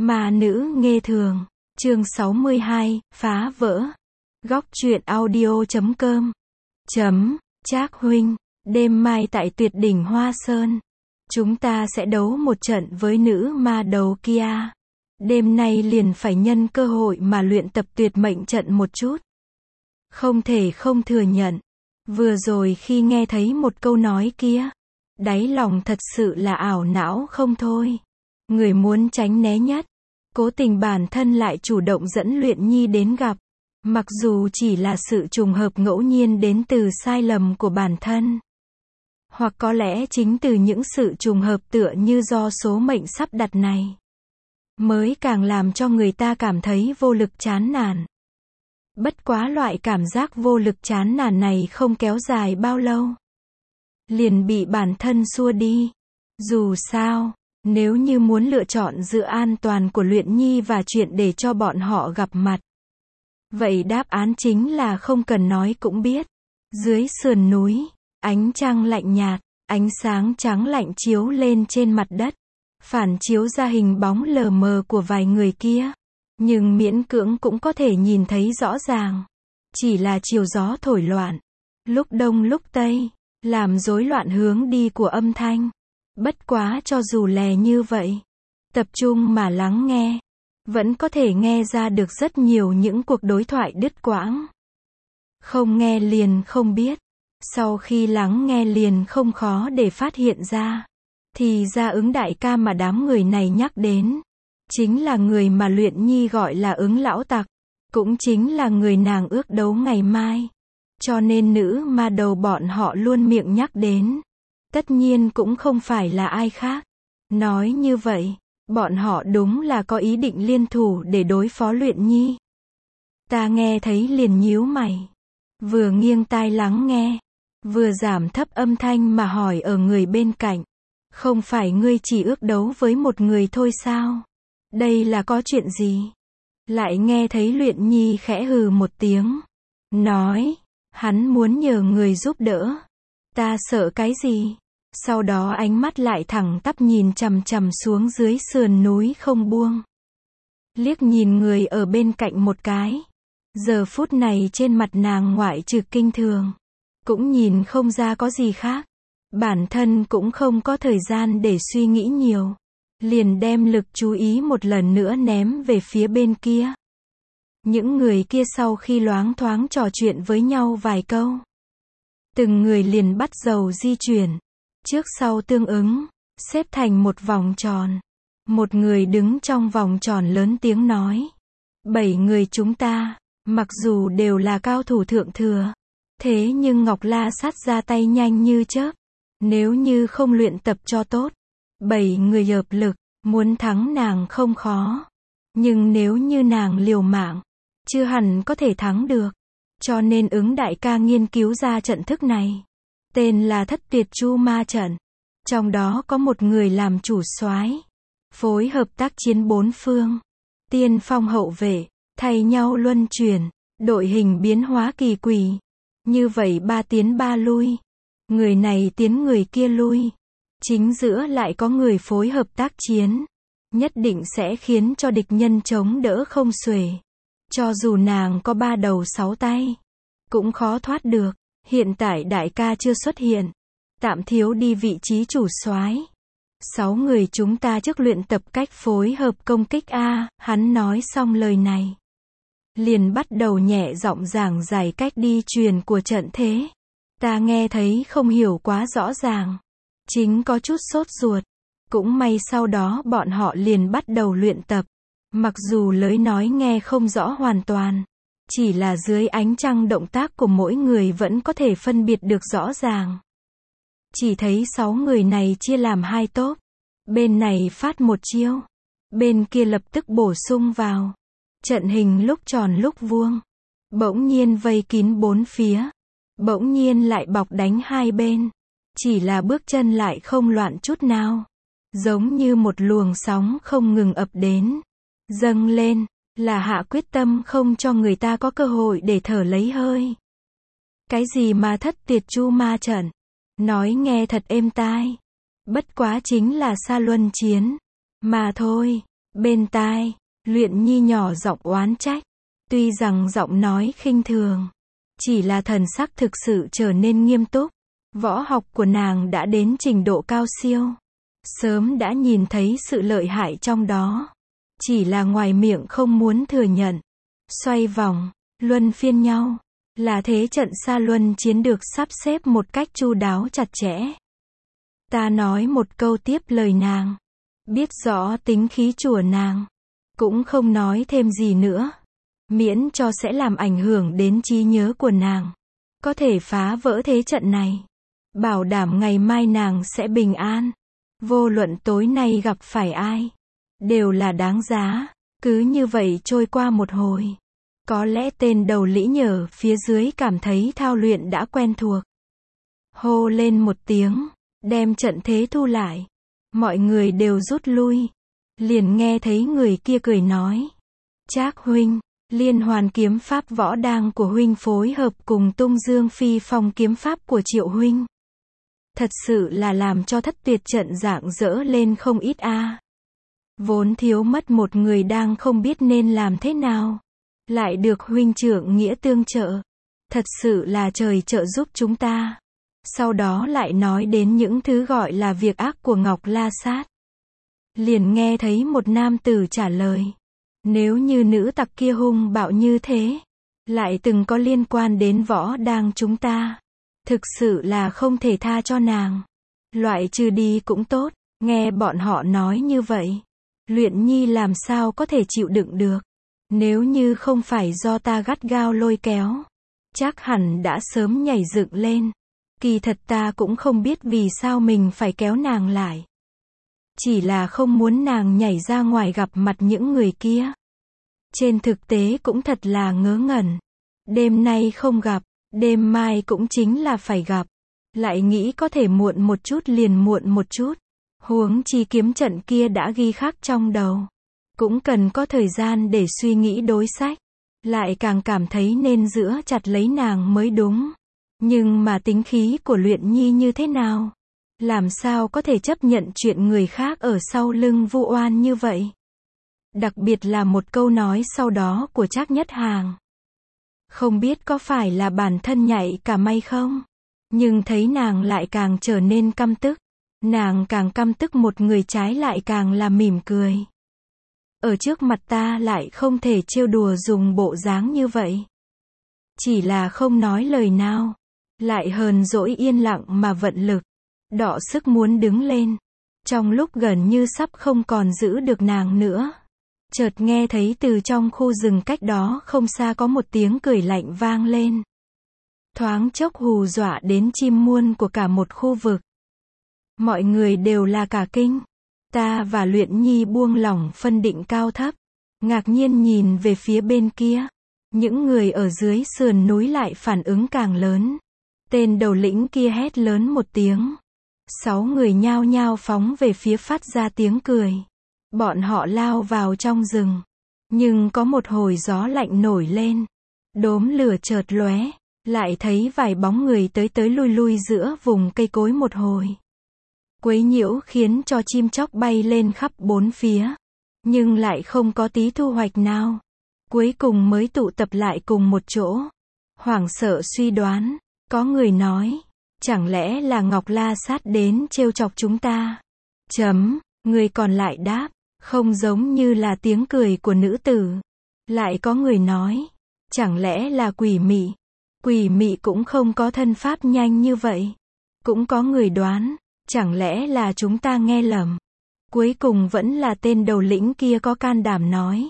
Ma nữ nghê thường. Chương 62, phá vỡ. Góc truyện audio.com. Trác huynh, đêm mai tại tuyệt đỉnh Hoa Sơn, chúng ta sẽ đấu một trận với nữ ma đầu kia. Đêm nay liền phải nhân cơ hội mà luyện tập tuyệt mệnh trận một chút. Không thể không thừa nhận, vừa rồi khi nghe thấy một câu nói kia, đáy lòng thật sự là ảo não không thôi. Người muốn tránh né nhất, cố tình bản thân lại chủ động dẫn Luyện Nhi đến gặp. Mặc dù chỉ là sự trùng hợp ngẫu nhiên đến từ sai lầm của bản thân. Hoặc có lẽ chính từ những sự trùng hợp tựa như do số mệnh sắp đặt này, mới càng làm cho người ta cảm thấy vô lực chán nản. Bất quá loại cảm giác vô lực chán nản này không kéo dài bao lâu, liền bị bản thân xua đi. Dù sao, nếu như muốn lựa chọn giữa an toàn của Luyện Nhi và chuyện để cho bọn họ gặp mặt, vậy đáp án chính là không cần nói cũng biết. Dưới sườn núi, ánh trăng lạnh nhạt, ánh sáng trắng lạnh chiếu lên trên mặt đất, phản chiếu ra hình bóng lờ mờ của vài người kia. Nhưng miễn cưỡng cũng có thể nhìn thấy rõ ràng. Chỉ là chiều gió thổi loạn, lúc đông lúc tây, làm rối loạn hướng đi của âm thanh. Bất quá cho dù lè như vậy, tập trung mà lắng nghe, vẫn có thể nghe ra được rất nhiều những cuộc đối thoại đứt quãng. Không nghe liền không biết, sau khi lắng nghe liền không khó để phát hiện ra. Thì ra Ứng đại ca mà đám người này nhắc đến, chính là người mà Luyện Nhi gọi là Ứng lão tặc, cũng chính là người nàng ước đấu ngày mai. Cho nên nữ ma đầu bọn họ luôn miệng nhắc đến, tất nhiên cũng không phải là ai khác. Nói như vậy, bọn họ đúng là có ý định liên thủ để đối phó Luyện Nhi. Ta nghe thấy liền nhíu mày, vừa nghiêng tai lắng nghe, vừa giảm thấp âm thanh mà hỏi ở người bên cạnh, không phải ngươi chỉ ước đấu với một người thôi sao? Đây là có chuyện gì? Lại nghe thấy Luyện Nhi khẽ hừ một tiếng, nói, hắn muốn nhờ người giúp đỡ. Ta sợ cái gì? Sau đó ánh mắt lại thẳng tắp nhìn chằm chằm xuống dưới sườn núi không buông. Liếc nhìn người ở bên cạnh một cái. Giờ phút này trên mặt nàng ngoại trừ kinh thường, cũng nhìn không ra có gì khác. Bản thân cũng không có thời gian để suy nghĩ nhiều, liền đem lực chú ý một lần nữa ném về phía bên kia. Những người kia sau khi loáng thoáng trò chuyện với nhau vài câu, từng người liền bắt đầu di chuyển, trước sau tương ứng, xếp thành một vòng tròn. Một người đứng trong vòng tròn lớn tiếng nói, 7 người chúng ta, mặc dù đều là cao thủ thượng thừa, thế nhưng Ngọc La Sát ra tay nhanh như chớp. Nếu như không luyện tập cho tốt, 7 người hợp lực, muốn thắng nàng không khó. Nhưng nếu như nàng liều mạng, chưa hẳn có thể thắng được. Cho nên Ứng đại ca nghiên cứu ra trận thức này, tên là Thất Tuyệt Chu Ma Trận. Trong đó có một người làm chủ soái, phối hợp tác chiến bốn phương, tiên phong hậu vệ, thay nhau luân chuyển, đội hình biến hóa kỳ quỷ. Như vậy 3 tiến 3 lui. Người này tiến người kia lui. Chính giữa lại có người phối hợp tác chiến. Nhất định sẽ khiến cho địch nhân chống đỡ không xuể. Cho dù nàng có 3 đầu 6 tay, cũng khó thoát được. Hiện tại đại ca chưa xuất hiện, tạm thiếu đi vị trí chủ soái. 6 người chúng ta trước luyện tập cách phối hợp công kích a. Hắn nói xong lời này, liền bắt đầu nhẹ giọng giảng giải cách đi truyền của trận thế. Ta nghe thấy không hiểu quá rõ ràng, chính có chút sốt ruột. Cũng may sau đó bọn họ liền bắt đầu luyện tập. Mặc dù lời nói nghe không rõ hoàn toàn, chỉ là dưới ánh trăng động tác của mỗi người vẫn có thể phân biệt được rõ ràng. Chỉ thấy 6 người này chia làm 2 tốp. Bên này phát một chiêu, bên kia lập tức bổ sung vào. Trận hình lúc tròn lúc vuông, bỗng nhiên vây kín bốn phía, bỗng nhiên lại bọc đánh hai bên. Chỉ là bước chân lại không loạn chút nào, giống như một luồng sóng không ngừng ập đến, dâng lên, là hạ quyết tâm không cho người ta có cơ hội để thở lấy hơi. Cái gì mà Thất Tuyệt Chu Ma Trận? Nói nghe thật êm tai. Bất quá chính là sa luân chiến mà thôi. Bên tai, Luyện Nhi nhỏ giọng oán trách. Tuy rằng giọng nói khinh thường, chỉ là thần sắc thực sự trở nên nghiêm túc. Võ học của nàng đã đến trình độ cao siêu. Sớm đã nhìn thấy sự lợi hại trong đó. Chỉ là ngoài miệng không muốn thừa nhận. Xoay vòng, luân phiên nhau, là thế trận xa luân chiến được sắp xếp một cách chu đáo chặt chẽ. Ta nói một câu tiếp lời nàng. Biết rõ tính khí chùa nàng. Cũng không nói thêm gì nữa. Miễn cho sẽ làm ảnh hưởng đến trí nhớ của nàng. Có thể phá vỡ thế trận này. Bảo đảm ngày mai nàng sẽ bình an. Vô luận tối nay gặp phải ai. Đều là đáng giá. Cứ như vậy trôi qua một hồi. Có lẽ tên đầu lĩnh nhờ phía dưới cảm thấy thao luyện đã quen thuộc. Hô lên một tiếng. Đem trận thế thu lại. Mọi người đều rút lui. Liền nghe thấy người kia cười nói. Trác huynh, liên hoàn kiếm pháp võ đang của huynh phối hợp cùng tung dương phi phong kiếm pháp của Triệu huynh. Thật sự là làm cho thất tuyệt trận rạng rỡ lên không ít a. Vốn thiếu mất một người đang không biết nên làm thế nào. Lại được huynh trưởng nghĩa tương trợ. Thật sự là trời trợ giúp chúng ta. Sau đó lại nói đến những thứ gọi là việc ác của Ngọc La Sát. Liền nghe thấy một nam tử trả lời. Nếu như nữ tặc kia hung bạo như thế, lại từng có liên quan đến võ đang chúng ta, thực sự là không thể tha cho nàng. Loại trừ đi cũng tốt. Nghe bọn họ nói như vậy, Luyện Nhi làm sao có thể chịu đựng được. Nếu như không phải do ta gắt gao lôi kéo, chắc hẳn đã sớm nhảy dựng lên. Kỳ thật ta cũng không biết vì sao mình phải kéo nàng lại. Chỉ là không muốn nàng nhảy ra ngoài gặp mặt những người kia. Trên thực tế cũng thật là ngớ ngẩn. Đêm nay không gặp, đêm mai cũng chính là phải gặp. Lại nghĩ có thể muộn một chút liền muộn một chút. Huống chi kiếm trận kia đã ghi khắc trong đầu. Cũng cần có thời gian để suy nghĩ đối sách. Lại càng cảm thấy nên giữ chặt lấy nàng mới đúng. Nhưng mà tính khí của Luyện Nhi như thế nào? Làm sao có thể chấp nhận chuyện người khác ở sau lưng vu oan như vậy? Đặc biệt là một câu nói sau đó của Trác Nhất Hàng. Không biết có phải là bản thân nhạy cả may không? Nhưng thấy nàng lại càng trở nên căm tức. Nàng càng căm tức một người trái lại càng là mỉm cười. Ở trước mặt ta lại không thể trêu đùa dùng bộ dáng như vậy. Chỉ là không nói lời nào. Lại hờn dỗi yên lặng mà vận lực. Đọ sức muốn đứng lên. Trong lúc gần như sắp không còn giữ được nàng nữa. Chợt nghe thấy từ trong khu rừng cách đó không xa có một tiếng cười lạnh vang lên. Thoáng chốc hù dọa đến chim muôn của cả một khu vực. Mọi người đều là cả kinh. Ta và Luyện Nhi buông lỏng phân định cao thấp. Ngạc nhiên nhìn về phía bên kia. Những người ở dưới sườn núi lại phản ứng càng lớn. Tên đầu lĩnh kia hét lớn một tiếng. 6 người nhao nhao phóng về phía phát ra tiếng cười. Bọn họ lao vào trong rừng. Nhưng có một hồi gió lạnh nổi lên. Đốm lửa chợt lóe. Lại thấy vài bóng người tới tới lui lui giữa vùng cây cối một hồi. Quấy nhiễu khiến cho chim chóc bay lên khắp bốn phía. Nhưng lại không có tí thu hoạch nào. Cuối cùng mới tụ tập lại cùng một chỗ. Hoảng sợ suy đoán. Có người nói. Chẳng lẽ là Ngọc La Sát đến trêu chọc chúng ta? Người còn lại đáp. Không giống như là tiếng cười của nữ tử. Lại có người nói. Chẳng lẽ là quỷ mị? Quỷ mị cũng không có thân pháp nhanh như vậy. Cũng có người đoán. Chẳng lẽ là chúng ta nghe lầm? Cuối cùng vẫn là tên đầu lĩnh kia có can đảm nói.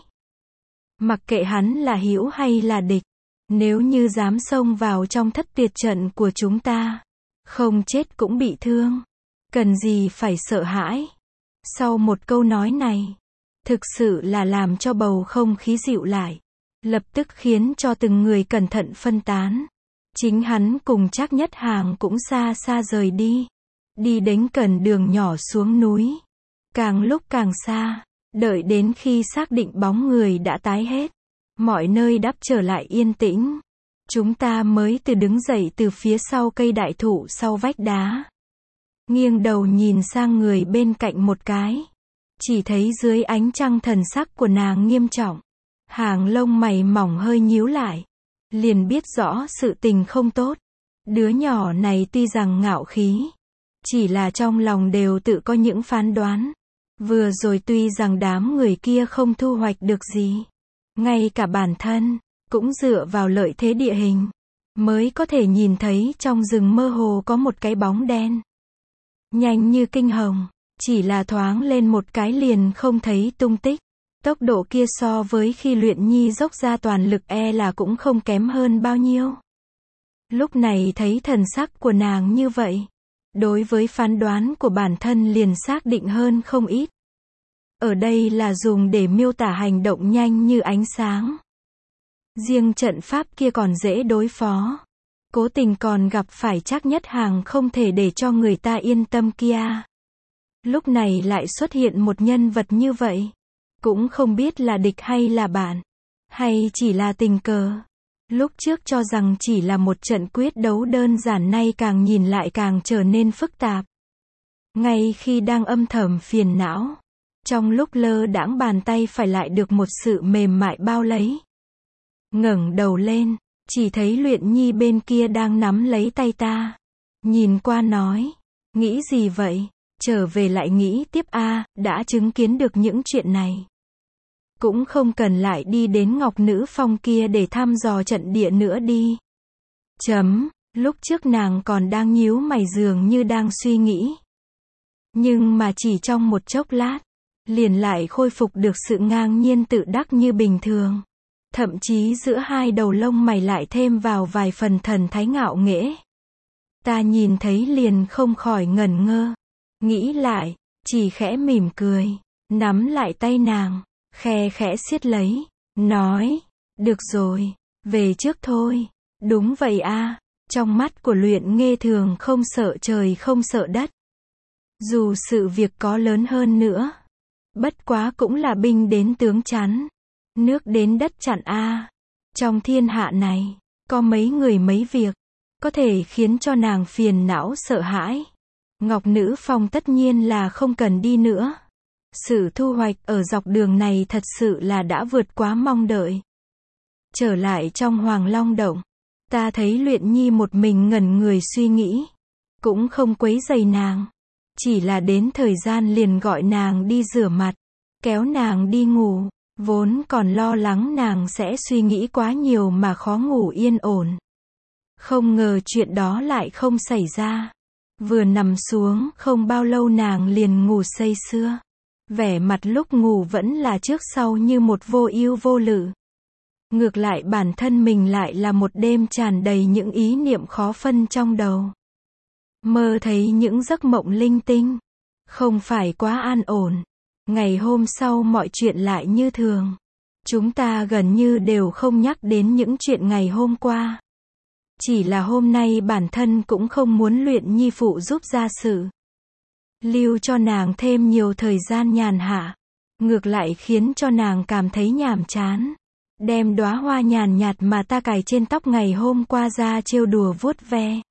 Mặc kệ hắn là hữu hay là địch. Nếu như dám xông vào trong thất tuyệt trận của chúng ta. Không chết cũng bị thương. Cần gì phải sợ hãi. Sau một câu nói này. Thực sự là làm cho bầu không khí dịu lại. Lập tức khiến cho từng người cẩn thận phân tán. Chính hắn cùng Trác Nhất Hàng cũng xa xa rời đi. Đi đến cần đường nhỏ xuống núi. Càng lúc càng xa. Đợi đến khi xác định bóng người đã tái hết. Mọi nơi đắp trở lại yên tĩnh. Chúng ta mới từ đứng dậy từ phía sau cây đại thụ sau vách đá. Nghiêng đầu nhìn sang người bên cạnh một cái. Chỉ thấy dưới ánh trăng thần sắc của nàng nghiêm trọng. Hàng lông mày mỏng hơi nhíu lại. Liền biết rõ sự tình không tốt. Đứa nhỏ này tuy rằng ngạo khí, chỉ là trong lòng đều tự có những phán đoán. Vừa rồi tuy rằng đám người kia không thu hoạch được gì, ngay cả bản thân, cũng dựa vào lợi thế địa hình, mới có thể nhìn thấy trong rừng mơ hồ có một cái bóng đen. Nhanh như kinh hồng, chỉ là thoáng lên một cái liền không thấy tung tích. Tốc độ kia so với khi Luyện Nhi dốc ra toàn lực là cũng không kém hơn bao nhiêu. Lúc này thấy thần sắc của nàng như vậy, đối với phán đoán của bản thân liền xác định hơn không ít. Ở đây là dùng để miêu tả hành động nhanh như ánh sáng. Riêng trận pháp kia còn dễ đối phó. Cố tình còn gặp phải Trác Nhất Hàng không thể để cho người ta yên tâm kia. Lúc này lại xuất hiện một nhân vật như vậy. Cũng không biết là địch hay là bạn. Hay chỉ là tình cờ. Lúc trước cho rằng chỉ là một trận quyết đấu đơn giản, nay càng nhìn lại càng trở nên phức tạp. Ngay khi đang âm thầm phiền não, trong lúc lơ đãng bàn tay phải lại được một sự mềm mại bao lấy. Ngẩng đầu lên, chỉ thấy Luyện Nhi bên kia đang nắm lấy tay ta. Nhìn qua nói, nghĩ gì vậy? Trở về lại nghĩ tiếp đã chứng kiến được những chuyện này. Cũng không cần lại đi đến Ngọc Nữ Phong kia để thăm dò trận địa nữa đi. Lúc trước nàng còn đang nhíu mày dường như đang suy nghĩ. Nhưng mà chỉ trong một chốc lát, liền lại khôi phục được sự ngang nhiên tự đắc như bình thường. Thậm chí giữa hai đầu lông mày lại thêm vào vài phần thần thái ngạo nghễ. Ta nhìn thấy liền không khỏi ngẩn ngơ. Nghĩ lại, chỉ khẽ mỉm cười, nắm lại tay nàng, khe khẽ siết lấy, nói, được rồi, về trước thôi. Đúng vậy trong mắt của Luyện Nghê thường không sợ trời không sợ đất. Dù sự việc có lớn hơn nữa, bất quá cũng là binh đến tướng chắn, nước đến đất chặn Trong thiên hạ này, có mấy người mấy việc, có thể khiến cho nàng phiền não sợ hãi. Ngọc Nữ Phong tất nhiên là không cần đi nữa. Sự thu hoạch ở dọc đường này thật sự là đã vượt quá mong đợi. Trở lại trong Hoàng Long Động, ta thấy Luyện Nhi một mình ngẩn người suy nghĩ. Cũng không quấy rầy nàng. Chỉ là đến thời gian liền gọi nàng đi rửa mặt, kéo nàng đi ngủ. Vốn còn lo lắng nàng sẽ suy nghĩ quá nhiều mà khó ngủ yên ổn. Không ngờ chuyện đó lại không xảy ra. Vừa nằm xuống không bao lâu nàng liền ngủ say sưa. Vẻ mặt lúc ngủ vẫn là trước sau như một vô ưu vô lự. Ngược lại bản thân mình lại là một đêm tràn đầy những ý niệm khó phân trong đầu. Mơ thấy những giấc mộng linh tinh. Không phải quá an ổn. Ngày hôm sau mọi chuyện lại như thường. Chúng ta gần như đều không nhắc đến những chuyện ngày hôm qua. Chỉ là hôm nay bản thân cũng không muốn Luyện Nhi phụ giúp gia sự. Lưu cho nàng thêm nhiều thời gian nhàn hạ. Ngược lại khiến cho nàng cảm thấy nhàm chán. Đem đóa hoa nhàn nhạt mà ta cài trên tóc ngày hôm qua ra trêu đùa vuốt ve.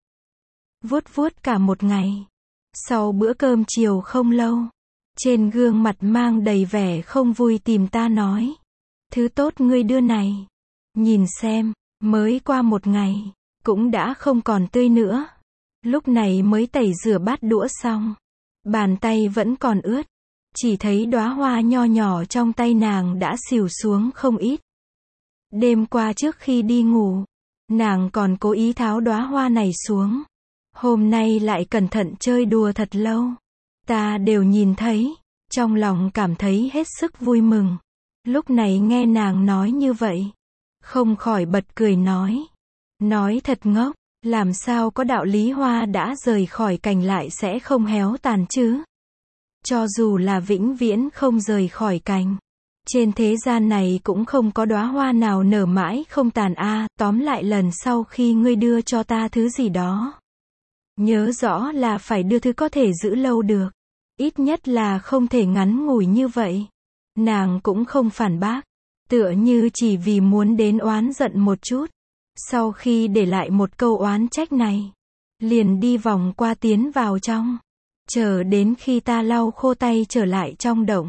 Vuốt cả một ngày. Sau bữa cơm chiều không lâu, trên gương mặt mang đầy vẻ không vui tìm ta nói. Thứ tốt ngươi đưa này. Nhìn xem, mới qua một ngày, cũng đã không còn tươi nữa. Lúc này mới tẩy rửa bát đũa xong. Bàn tay vẫn còn ướt. Chỉ thấy đóa hoa nho nhỏ trong tay nàng đã xỉu xuống không ít. Đêm qua trước khi đi ngủ, nàng còn cố ý tháo đóa hoa này xuống. Hôm nay lại cẩn thận chơi đùa thật lâu. Ta đều nhìn thấy, trong lòng cảm thấy hết sức vui mừng. Lúc này nghe nàng nói như vậy, không khỏi bật cười nói. Nói thật ngốc, làm sao có đạo lý hoa đã rời khỏi cành lại sẽ không héo tàn chứ? Cho dù là vĩnh viễn không rời khỏi cành, trên thế gian này cũng không có đóa hoa nào nở mãi không tàn tóm lại lần sau khi ngươi đưa cho ta thứ gì đó, nhớ rõ là phải đưa thứ có thể giữ lâu được. Ít nhất là không thể ngắn ngủi như vậy. Nàng cũng không phản bác, tựa như chỉ vì muốn đến oán giận một chút. Sau khi để lại một câu oán trách này, liền đi vòng qua tiến vào trong. Chờ đến khi ta lau khô tay trở lại trong động,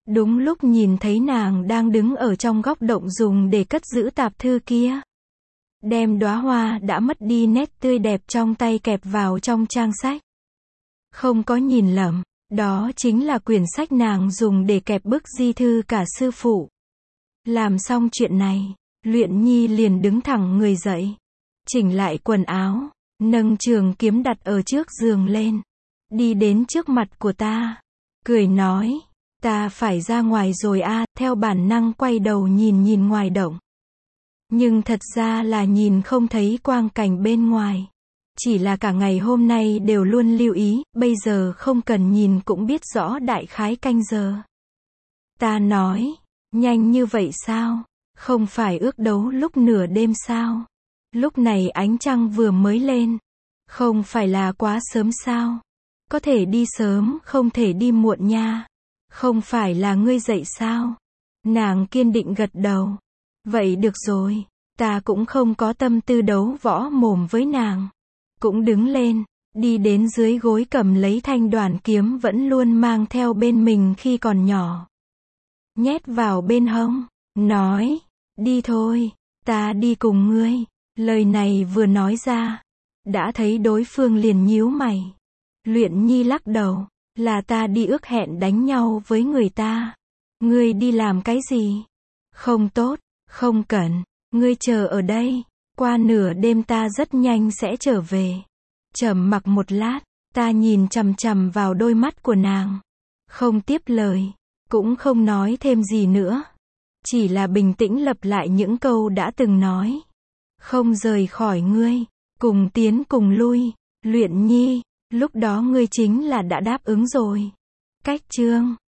Đúng lúc nhìn thấy nàng đang đứng ở trong góc động dùng để cất giữ tạp thư kia. Đem đóa hoa đã mất đi nét tươi đẹp trong tay kẹp vào trong trang sách. Không có nhìn lầm, đó chính là quyển sách nàng dùng để kẹp bức di thư cả sư phụ. Làm xong chuyện này, Luyện Nhi liền đứng thẳng người dậy, chỉnh lại quần áo, nâng trường kiếm đặt ở trước giường lên, đi đến trước mặt của ta, cười nói, ta phải ra ngoài rồi a, theo bản năng quay đầu nhìn ngoài động. Nhưng thật ra là nhìn không thấy quang cảnh bên ngoài. Chỉ là cả ngày hôm nay đều luôn lưu ý, bây giờ không cần nhìn cũng biết rõ đại khái canh giờ. Ta nói, nhanh như vậy sao? Không phải ước đấu lúc nửa đêm sao? Lúc này ánh trăng vừa mới lên. Không phải là quá sớm sao? Có thể đi sớm, không thể đi muộn nha. Không phải là ngươi dậy sao? Nàng kiên định gật đầu. Vậy được rồi, ta cũng không có tâm tư đấu võ mồm với nàng. Cũng đứng lên, đi đến dưới gối cầm lấy thanh đoản kiếm vẫn luôn mang theo bên mình khi còn nhỏ. Nhét vào bên hông, nói, đi thôi, ta đi cùng ngươi. Lời này vừa nói ra, đã thấy đối phương liền nhíu mày. Luyện Nhi lắc đầu, là ta đi ước hẹn đánh nhau với người ta. Ngươi đi làm cái gì? Không tốt, không cần, ngươi chờ ở đây. Qua nửa đêm ta rất nhanh sẽ trở về. Trầm mặc một lát, ta nhìn chằm chằm vào đôi mắt của nàng. Không tiếp lời, cũng không nói thêm gì nữa. Chỉ là bình tĩnh lặp lại những câu đã từng nói. Không rời khỏi ngươi, cùng tiến cùng lui, Luyện Nhi, lúc đó ngươi chính là đã đáp ứng rồi. Cách chương